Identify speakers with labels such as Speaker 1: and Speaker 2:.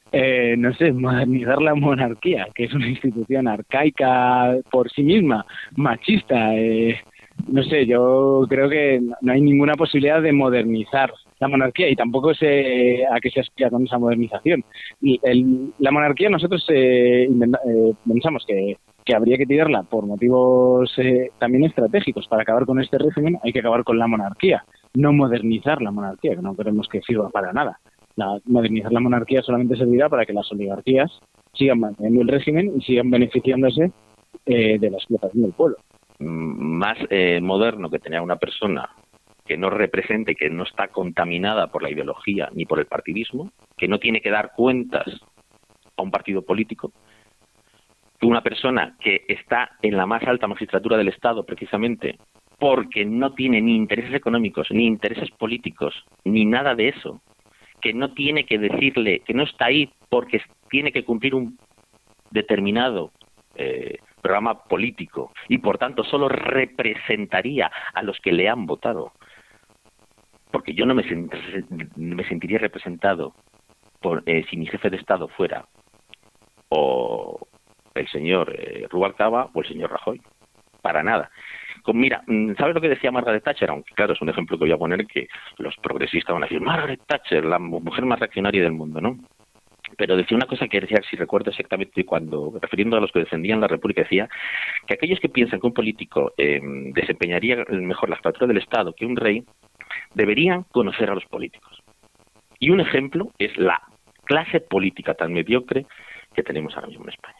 Speaker 1: No sé, modernizar la monarquía, que es una institución arcaica por sí misma, machista. No sé, yo creo que no hay ninguna posibilidad de modernizar la monarquía y tampoco sé a qué se aspira con esa modernización. La monarquía nosotros pensamos que habría que tirarla por motivos también estratégicos. Para acabar con este régimen hay que acabar con la monarquía, no modernizar la monarquía, que no queremos que sirva para nada. Modernizar la monarquía solamente servirá para que las oligarquías sigan manteniendo el régimen y sigan beneficiándose de la explotación del pueblo.
Speaker 2: Más moderno que tener una persona que no represente, que no está contaminada por la ideología ni por el partidismo, que no tiene que dar cuentas a un partido político, que una persona que está en la más alta magistratura del Estado precisamente porque no tiene ni intereses económicos, ni intereses políticos, ni nada de eso, que no tiene que decirle, que no está ahí porque tiene que cumplir un determinado programa político y por tanto solo representaría a los que le han votado, porque yo no me sentiría representado si mi jefe de Estado fuera o el señor Rubalcaba o el señor Rajoy, para nada. Mira, ¿sabes lo que decía Margaret Thatcher? Aunque claro, es un ejemplo que voy a poner que los progresistas van a decir, Margaret Thatcher, la mujer más reaccionaria del mundo, ¿no? Pero decía una cosa que decía, si recuerdo exactamente, cuando, refiriendo a los que defendían la República, decía que aquellos que piensan que un político desempeñaría mejor la jefatura del Estado que un rey, deberían conocer a los políticos. Y un ejemplo es la clase política tan mediocre que tenemos ahora mismo en España.